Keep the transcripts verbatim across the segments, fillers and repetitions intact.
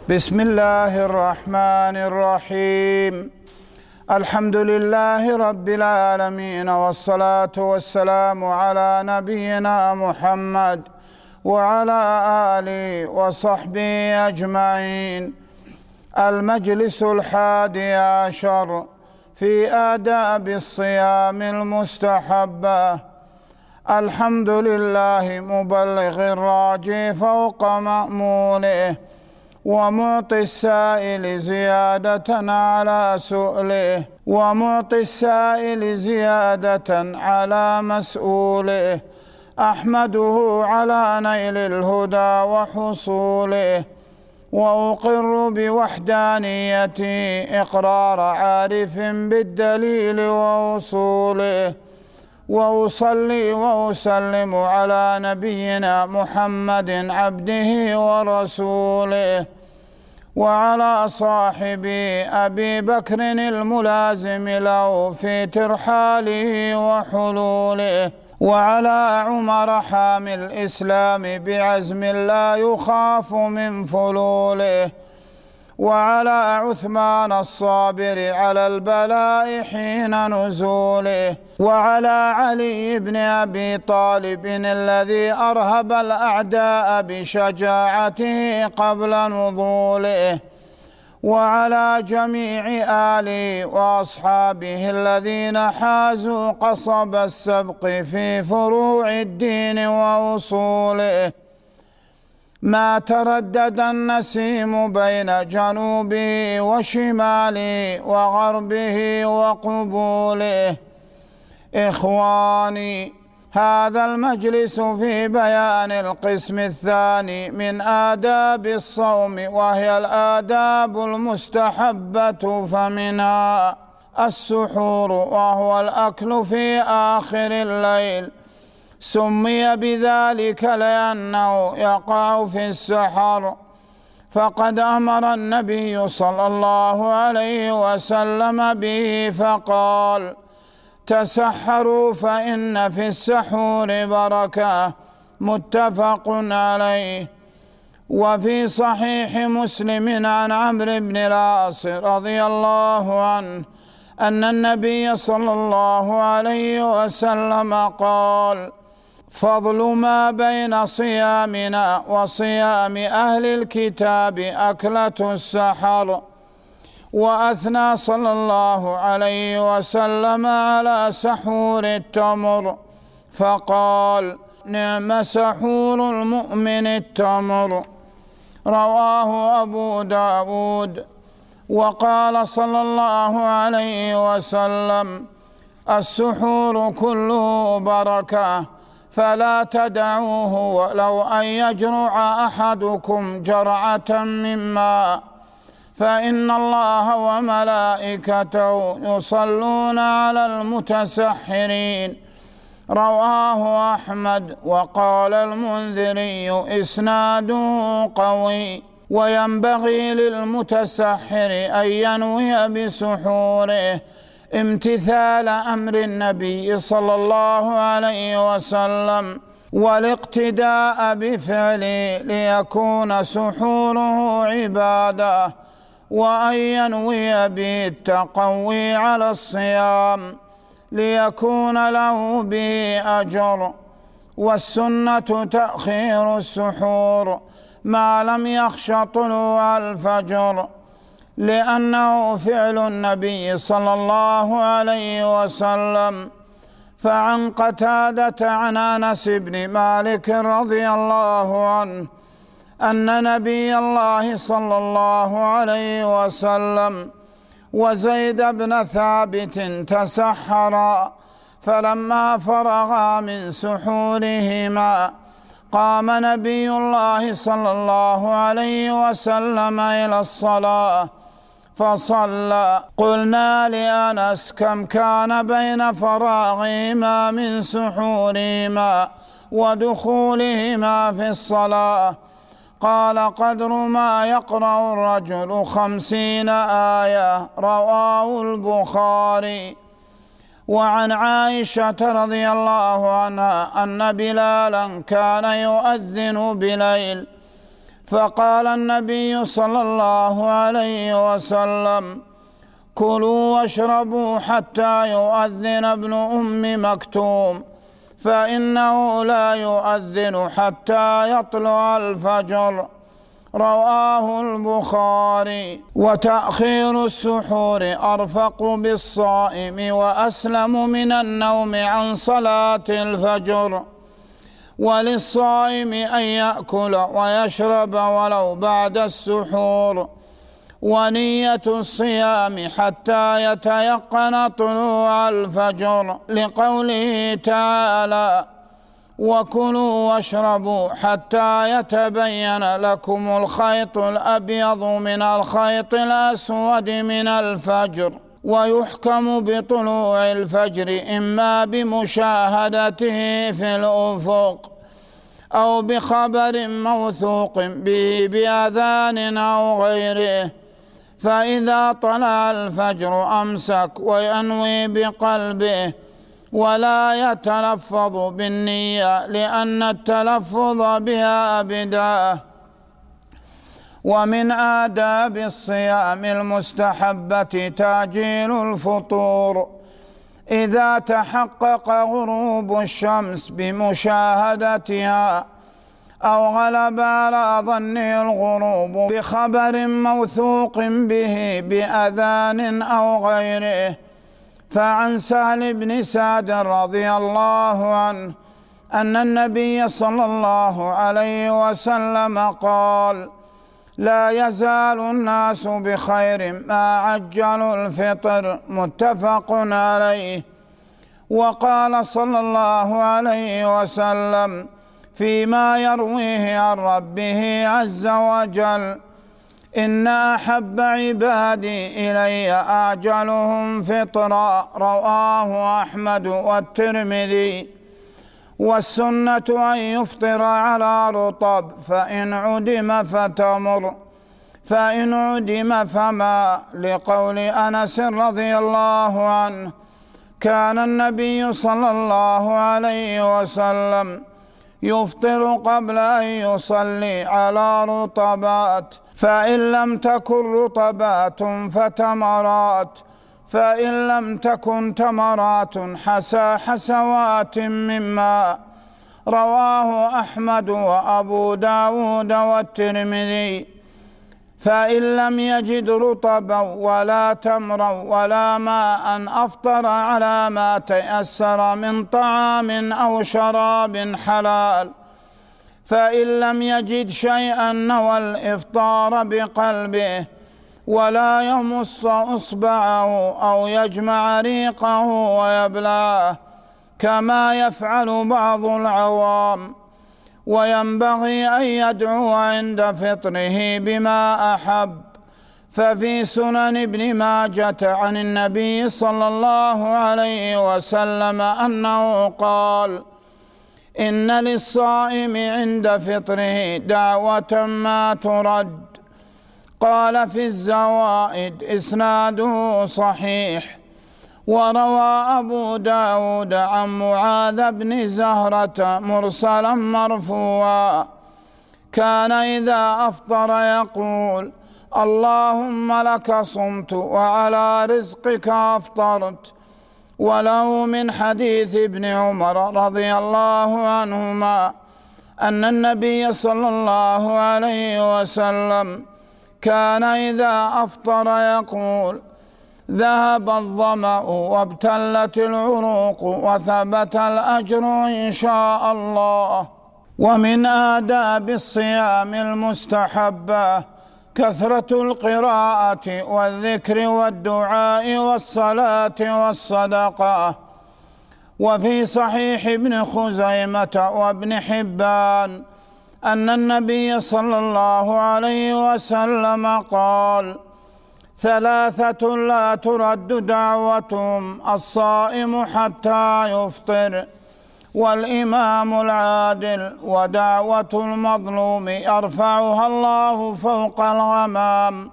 بسم الله الرحمن الرحيم. الحمد لله رب العالمين، والصلاة والسلام على نبينا محمد وعلى آله وصحبه أجمعين. المجلس الحادي عشر في آداب الصيام المستحبة. الحمد لله مبلغ الراجي فوق مأموله، ومعطي السائل زيادة على سؤله، ومعطي السائل زيادة على مسؤوله. أحمده على نيل الهدى وحصوله، وأقر بوحدانيته إقرار عارف بالدليل ووصوله. وأصلي وأسلم على نبينا محمد عبده ورسوله، وعلى صاحبي أبي بكر الملازم له في ترحاله وحلوله، وعلى عمر حامي الإسلام بعزم لا يخاف من فلوله، وعلى عثمان الصابر على البلاء حين نزوله، وعلى علي بن أبي طالب الذي أرهب الأعداء بشجاعته قبل نضوله، وعلى جميع آله وأصحابه الذين حازوا قصب السبق في فروع الدين وأصوله. ما تردد النسيم بين جنوبه وشماله وغربه وقبوله. إخواني، هذا المجلس في بيان القسم الثاني من آداب الصوم، وهي الآداب المستحبة، فمنها السحور، وهو الأكل في آخر الليل. سمي بذلك لأنه يقع في السحر، فقد أمر النبي صلى الله عليه وسلم به فقال: تسحروا فإن في السحور بركة. متفق عليه. وفي صحيح مسلم عن عمرو بن العاص رضي الله عنه أن النبي صلى الله عليه وسلم قال: فضل ما بين صيامنا وصيام أهل الكتاب أكلة السحر. وأثنى صلى الله عليه وسلم على سحور التمر فقال: نعم سحور المؤمن التمر. رواه أبو داود. وقال صلى الله عليه وسلم: السحور كله بركة، فلا تدعوه ولو أن يجرع أحدكم جرعة من ماء، فإن الله وملائكته يصلون على المتسحرين. رواه أحمد. وقال المنذري: إسناده قوي. وينبغي للمتسحر أن ينوي بسحوره امتثال أمر النبي صلى الله عليه وسلم والاقتداء بفعله، ليكون سحوره عبادة، وأن ينوي به التقوي على الصيام ليكون له به أجر. والسنة تأخير السحور ما لم يخش طلوع الفجر، لأنه فعل النبي صلى الله عليه وسلم. فعن قتادة عن أنس بن مالك رضي الله عنه أن نبي الله صلى الله عليه وسلم وزيد بن ثابت تسحرا، فلما فرغا من سحورهما قام نبي الله صلى الله عليه وسلم إلى الصلاة فصلى. قلنا لأنس: كم كان بين فراغهما من سحورهما ودخولهما في الصلاة؟ قال: قدر ما يقرأ الرجل خمسين آية. رواه البخاري. وعن عائشة رضي الله عنها أن بلالا كان يؤذن بليل، فقال النبي صلى الله عليه وسلم: كلوا واشربوا حتى يؤذن ابن أم مكتوم، فإنه لا يؤذن حتى يطلع الفجر. رواه البخاري. وتأخير السحور أرفق بالصائم وأسلم من النوم عن صلاة الفجر. وللصائم أن يأكل ويشرب ولو بعد السحور، ونية الصيام حتى يتيقن طلوع الفجر، لقوله تعالى: وكلوا واشربوا حتى يتبين لكم الخيط الأبيض من الخيط الأسود من الفجر. ويحكم بطلوع الفجر إما بمشاهدته في الأفق أو بخبر موثوق به بأذان أو غيره. فإذا طلع الفجر أمسك وينوي بقلبه ولا يتلفظ بالنية، لأن التلفظ بها بدعة. ومن آداب الصيام المستحبة تعجيل الفطور إذا تحقق غروب الشمس بمشاهدتها أو غلب على ظنه الغروب بخبر موثوق به بأذان أو غيره. فعن سهل بن سعد رضي الله عنه أن النبي صلى الله عليه وسلم قال: لا يزال الناس بخير ما عجلوا الفطر. متفق عليه. وقال صلى الله عليه وسلم فيما يرويه عن ربه عز وجل: إن أحب عبادي إلي أعجلهم فطرا. رواه أحمد والترمذي. والسنة أن يفطر على رطب، فإن عدم فتمر، فإن عدم فما، لقول أنس رضي الله عنه: كان النبي صلى الله عليه وسلم يفطر قبل أن يصلي على رطبات، فإن لم تكن رطبات فتمرات، فإن لم تكن تمرات حسى حسوات من ماء. رواه أحمد وأبو داود والترمذي. فإن لم يجد رطبا ولا تمرا ولا ماء أفطر على ما تيسر من طعام أو شراب حلال. فإن لم يجد شيئا نوى الإفطار بقلبه ولا يمص إصبعه أو يجمع ريقه ويبلعه كما يفعل بعض العوام. وينبغي أن يدعو عند فطره بما أحب. ففي سنن ابن ماجة عن النبي صلى الله عليه وسلم أنه قال: إن للصائم عند فطره دعوة ما ترد. قال في الزوائد إسناده صحيح. وروى أبو داود عن معاذ بن زهرة مرسلا مرفوعا: كان إذا أفطر يقول: اللهم لك صمت وعلى رزقك أفطرت. وله من حديث ابن عمر رضي الله عنهما أن النبي صلى الله عليه وسلم كان إذا أفطر يقول: ذهب الظمأ وابتلت العروق وثبت الأجر إن شاء الله. ومن آداب الصيام المستحبة كثرة القراءة والذكر والدعاء والصلاة والصدقة. وفي صحيح ابن خزيمة وابن حبان أن النبي صلى الله عليه وسلم قال: ثلاثة لا ترد دعوتهم: الصائم حتى يفطر، والإمام العادل، ودعوة المظلوم يرفعها الله فوق الغمام،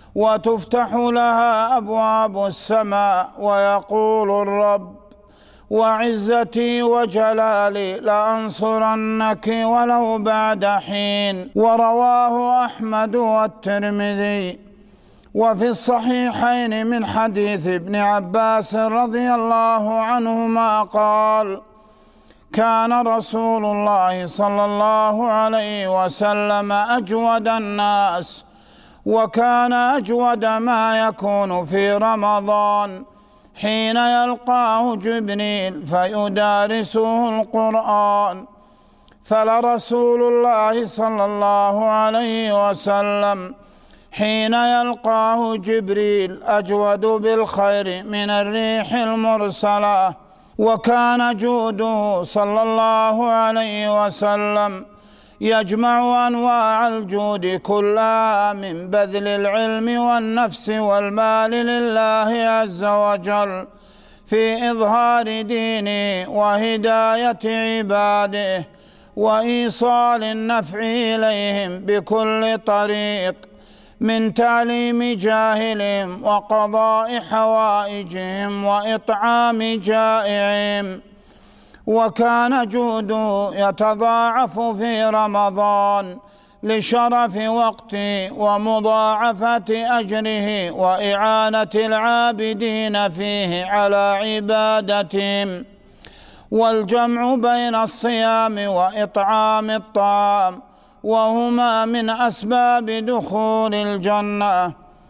وتفتح لها أبواب السماء ويقول الرب: وعزتي وجلالي لأنصرنك ولو بعد حين. ورواه أحمد والترمذي. وفي الصحيحين من حديث ابن عباس رضي الله عنهما قال: كان رسول الله صلى الله عليه وسلم أجود الناس، وكان أجود ما يكون في رمضان حين يلقاه جبريل فيدارسه القرآن. فلرسول الله صلى الله عليه وسلم حين يلقاه جبريل أجود بالخير من الريح المرسلة. وكان جوده صلى الله عليه وسلم يجمع أنواع الجود كلها من بذل العلم والنفس والمال لله عز وجل في إظهار دينه وهداية عباده وإيصال النفع إليهم بكل طريق، من تعليم جاهلهم وقضاء حوائجهم وإطعام جائعهم. وكان جوده يتضاعف في رمضان لشرف وقته ومضاعفة أجره وإعانة العابدين فيه على عبادتهم، والجمع بين الصيام وإطعام الطعام، وهما من أسباب دخول الجنة.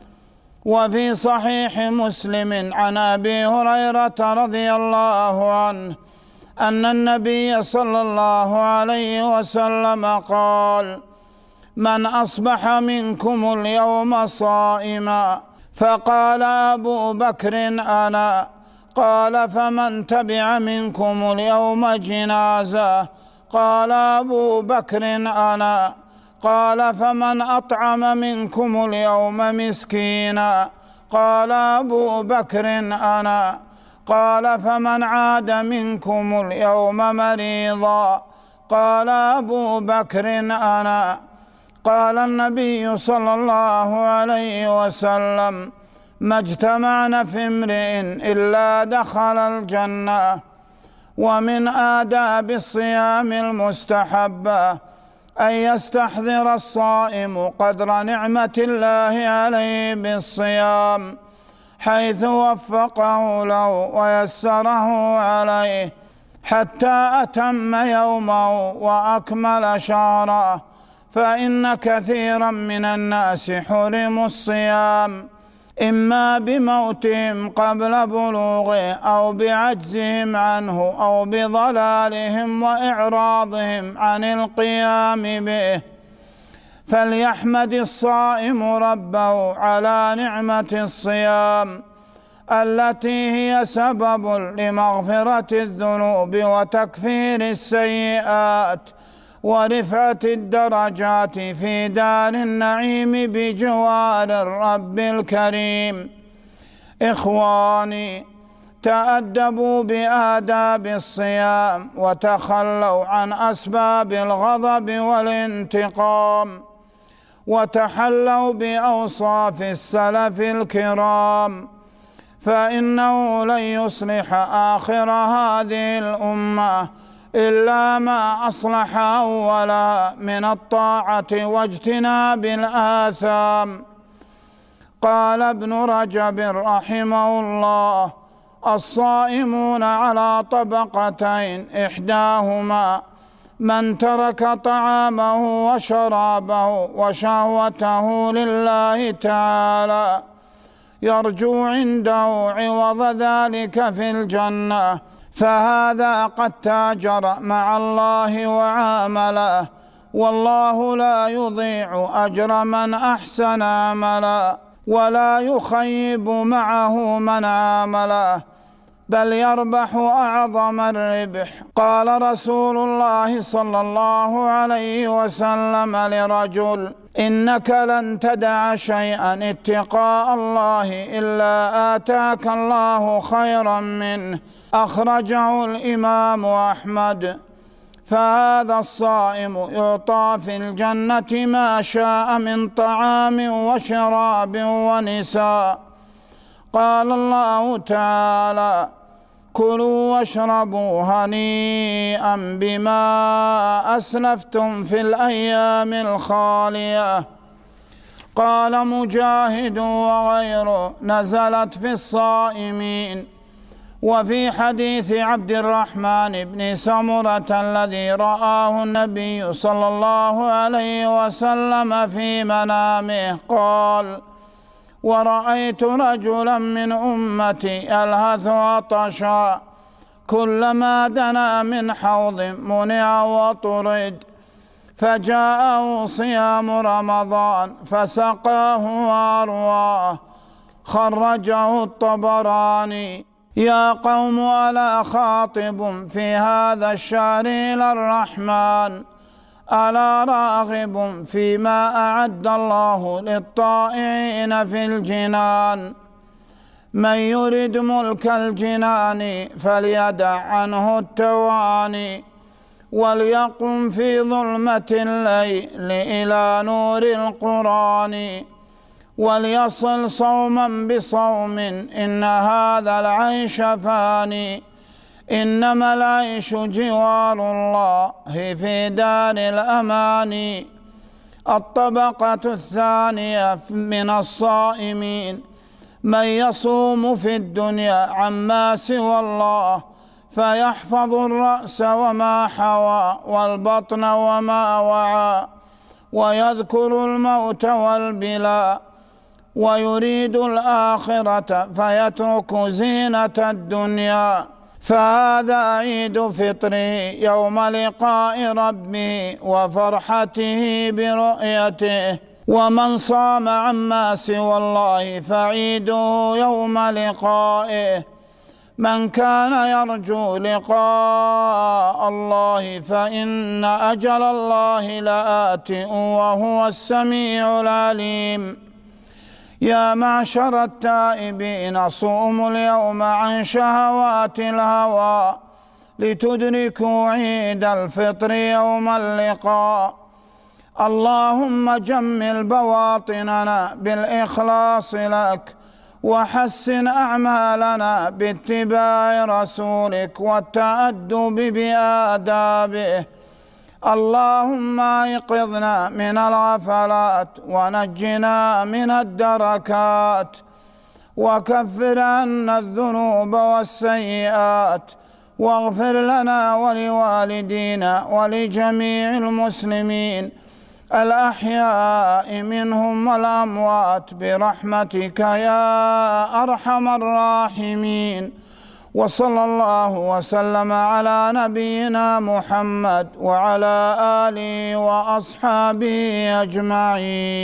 وفي صحيح مسلم عن أبي هريرة رضي الله عنه أن النبي صلى الله عليه وسلم قال: من أصبح منكم اليوم صائما، فقال أبو بكر أنا، قال: فمن تبع منكم اليوم جنازة، قال أبو بكر أنا، قال: فمن أطعم منكم اليوم مسكينا، قال أبو بكر أنا، قال: فمن عاد منكم اليوم مريضا، قال أبو بكر أنا. قال النبي صلى الله عليه وسلم: ما اجتمعنا في امرئ إلا دخل الجنة. ومن آداب الصيام المستحبة أن يستحضر الصائم قدر نعمة الله عليه بالصيام، حيث وفقه له ويسره عليه حتى أتم يومه وأكمل شهره. فإن كثيرا من الناس حرموا الصيام إما بموتهم قبل بلوغه أو بعجزهم عنه أو بضلالهم وإعراضهم عن القيام به. فليحمد الصائم ربه على نعمة الصيام التي هي سبب لمغفرة الذنوب وتكفير السيئات ورفعة الدرجات في دار النعيم بجوار الرب الكريم. إخواني، تأدبوا بآداب الصيام وتخلوا عن أسباب الغضب والانتقام، وتحلوا بأوصاف السلف الكرام، فإنه لن يصلح آخر هذه الأمة إلا ما أصلح أولا من الطاعة واجتناب الآثام. قال ابن رجب رحمه الله: الصائمون على طبقتين، إحداهما من ترك طعامه وشرابه وشهوته لله تعالى يرجو عنده عوض ذلك في الجنة، فهذا قد تاجر مع الله وعامله، والله لا يضيع أجر من أحسن عملا ولا يخيب معه من عامله، بل يربح أعظم الربح. قال رسول الله صلى الله عليه وسلم لرجل: إنك لن تدع شيئا اتقاء الله إلا آتاك الله خيرا منه. أخرجه الإمام أحمد. فهذا الصائم يعطى في الجنة ما شاء من طعام وشراب ونساء. قال الله تعالى: كلوا واشربوا هنيئا بما أسلفتم في الأيام الخالية. قال مجاهد وغيره: نزلت في الصائمين. وفي حديث عبد الرحمن بن سمرة الذي رآه النبي صلى الله عليه وسلم في منامه قال: ورأيت رجلا من أمتي يلهث عطشا، كلما دنا من حوض منع وطرد، فجاءه صيام رمضان فسقاه وأرواه. خرجه الطبراني. يا قوم ألا خاطب في هذا الشهر إلى الرحمن، ألا راغب فيما أعد الله للطائعين في الجنان. من يرد ملك الجنان فليدع عنه التواني، وليقم في ظلمة الليل إلى نور القرآن، وليصل صوما بصوم إن هذا العيش فاني. إنما العيش جوار الله في دار الأمان. الطبقة الثانية من الصائمين من يصوم في الدنيا عما سوى الله، فيحفظ الرأس وما حوى والبطن وما وعى، ويذكر الموت والبلاء، ويريد الآخرة فيترك زينة الدنيا. فهذا عيد فطري يوم لقاء ربه وفرحته برؤيته. ومن صام عما سوى الله فعيده يوم لقائه. من كان يرجو لقاء الله فإن أجل الله لآت وهو السميع العليم. يا معشر التائبين صوموا اليوم عن شهوات الهوى، لتدركوا عيد الفطر يوم اللقاء. اللهم جمل بواطننا بالإخلاص لك، وحسن أعمالنا باتباع رسولك والتأدب بآدابه. اللهم ايقظنا من الغفلات ونجنا من الدركات، وكفر عنا الذنوب والسيئات، واغفر لنا ولوالدينا ولجميع المسلمين الأحياء منهم والأموات برحمتك يا أرحم الراحمين. وصلى الله وسلم على نبينا محمد وعلى آله وأصحابه أجمعين.